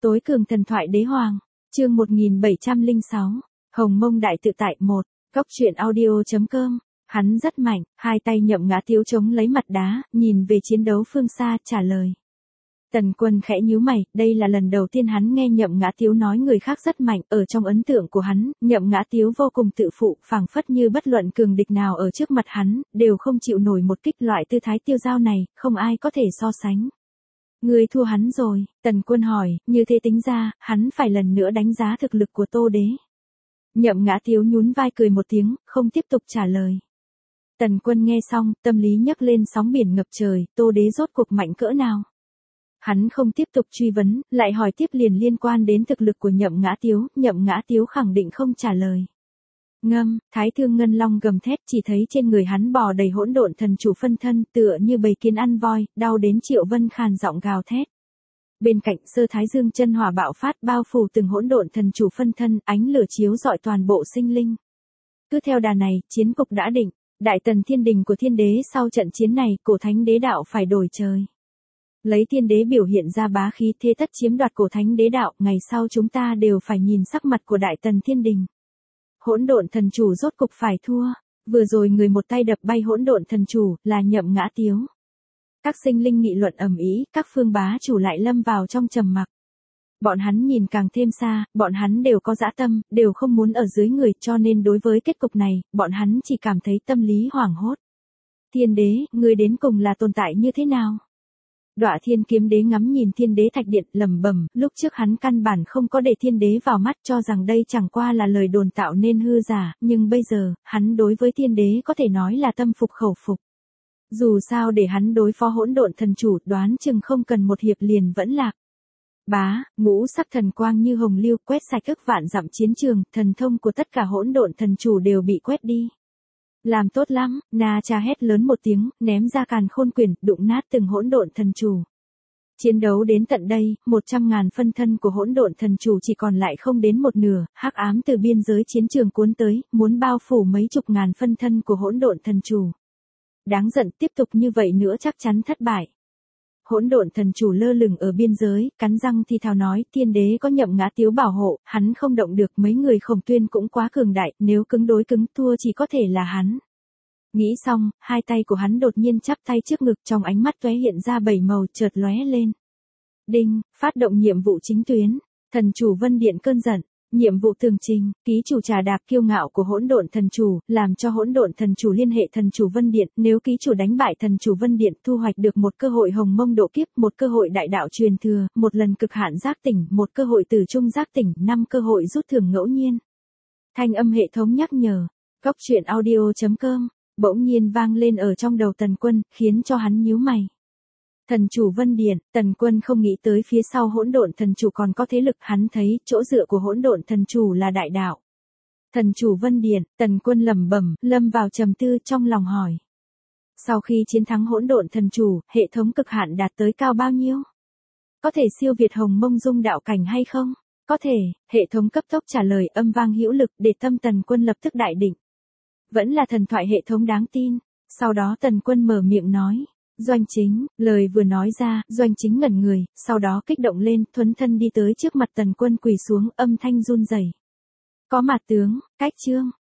Tối cường thần thoại đế hoàng, chương 1706, Hồng Mông đại tự tại 1, góc truyện audio.com. Hắn rất mạnh, hai tay nhậm ngã tiếu chống lấy mặt đá, nhìn về chiến đấu phương xa, trả lời. Tần Quân khẽ nhíu mày, đây là lần đầu tiên hắn nghe Nhậm Ngã Tiếu nói người khác rất mạnh, ở trong ấn tượng của hắn, Nhậm Ngã Tiếu vô cùng tự phụ, phảng phất như bất luận cường địch nào ở trước mặt hắn, đều không chịu nổi một kích, loại tư thái tiêu dao này, không ai có thể so sánh. Ngươi thua hắn rồi, Tần Quân hỏi, như thế tính ra, hắn phải lần nữa đánh giá thực lực của Tô Đế. Nhậm Ngã Tiếu nhún vai cười một tiếng, không tiếp tục trả lời. Tần Quân nghe xong, tâm lý nhấc lên sóng biển ngập trời, Tô Đế rốt cuộc mạnh cỡ nào? Hắn không tiếp tục truy vấn, lại hỏi tiếp liền liên quan đến thực lực của Nhậm Ngã Tiếu khẳng định không trả lời. Ngâm, Thái Thương Ngân Long gầm thét, chỉ thấy trên người hắn bò đầy hỗn độn thần chủ phân thân, tựa như bầy kiến ăn voi, đau đến Triệu Vân khàn giọng gào thét. Bên cạnh Sơ Thái Dương chân hỏa bạo phát, bao phủ từng hỗn độn thần chủ phân thân, ánh lửa chiếu rọi toàn bộ sinh linh. Cứ theo đà này, chiến cục đã định, Đại Tần Thiên Đình của Thiên Đế sau trận chiến này, Cổ Thánh Đế đạo phải đổi trời. Lấy Thiên Đế biểu hiện ra bá khí, thế tất chiếm đoạt Cổ Thánh Đế đạo, ngày sau chúng ta đều phải nhìn sắc mặt của Đại Tần Thiên Đình. Hỗn độn thần chủ rốt cục phải thua, vừa rồi người một tay đập bay hỗn độn thần chủ, là Nhậm Ngã Tiếu. Các sinh linh nghị luận ầm ĩ, các phương bá chủ lại lâm vào trong trầm mặc. Bọn hắn nhìn càng thêm xa, bọn hắn đều có dã tâm, đều không muốn ở dưới người, cho nên đối với kết cục này, bọn hắn chỉ cảm thấy tâm lý hoảng hốt. Thiên Đế, người đến cùng là tồn tại như thế nào? Đọa Thiên Kiếm Đế ngắm nhìn Thiên Đế thạch điện, lẩm bẩm, lúc trước hắn căn bản không có để Thiên Đế vào mắt, cho rằng đây chẳng qua là lời đồn tạo nên hư giả, nhưng bây giờ, hắn đối với Thiên Đế có thể nói là tâm phục khẩu phục. Dù sao để hắn đối phó hỗn độn thần chủ, đoán chừng không cần một hiệp liền vẫn lạc. Bá, ngũ sắc thần quang như hồng lưu quét sạch ức vạn dặm chiến trường, thần thông của tất cả hỗn độn thần chủ đều bị quét đi. Làm tốt lắm, Na Cha hét lớn một tiếng, ném ra càn khôn quyển, đụng nát từng hỗn độn thần chủ. Chiến đấu đến tận đây, 100.000 phân thân của hỗn độn thần chủ chỉ còn lại không đến một nửa, hắc ám từ biên giới chiến trường cuốn tới, muốn bao phủ mấy chục ngàn phân thân của hỗn độn thần chủ. Đáng giận, tiếp tục như vậy nữa chắc chắn thất bại. Hỗn độn thần chủ lơ lửng ở biên giới, cắn răng thì thào nói, Thiên Đế có Nhậm Ngã Tiếu bảo hộ, hắn không động được, mấy người Khổng Tuyên cũng quá cường đại, nếu cứng đối cứng thua chỉ có thể là hắn. Nghĩ xong, hai tay của hắn đột nhiên chắp tay trước ngực, trong ánh mắt tóe hiện ra 7 màu chợt lóe lên. Đinh, phát động nhiệm vụ chính tuyến, thần chủ Vân Điện cơn giận. Nhiệm vụ tường trình, ký chủ trà đạp kiêu ngạo của hỗn độn thần chủ, làm cho hỗn độn thần chủ liên hệ thần chủ Vân Điện, nếu ký chủ đánh bại thần chủ Vân Điện, thu hoạch được một cơ hội hồng mông độ kiếp, một cơ hội đại đạo truyền thừa, một lần cực hạn giác tỉnh, một cơ hội tử trung giác tỉnh, 5 cơ hội rút thưởng ngẫu nhiên. Thanh âm hệ thống nhắc nhở, góc truyện audio.com, bỗng nhiên vang lên ở trong đầu Tần Quân, khiến cho hắn nhíu mày. Thần chủ Vân Điện, Tần Quân không nghĩ tới phía sau hỗn độn thần chủ còn có thế lực, hắn thấy chỗ dựa của hỗn độn thần chủ là đại đạo. Thần chủ Vân Điện, Tần Quân lẩm bẩm, lâm vào trầm tư, trong lòng hỏi. Sau khi chiến thắng hỗn độn thần chủ, hệ thống cực hạn đạt tới cao bao nhiêu? Có thể siêu việt Hồng Mông Dung đạo cảnh hay không? Có thể, hệ thống cấp tốc trả lời, âm vang hữu lực, để tâm Tần Quân lập tức đại định. Vẫn là thần thoại hệ thống đáng tin. Sau đó Tần Quân mở miệng nói. Doanh Chính, lời vừa nói ra, Doanh Chính ngẩn người, sau đó kích động lên, thuấn thân đi tới trước mặt Tần Quân quỳ xuống, âm thanh run rẩy. Có mặt tướng, cách chương,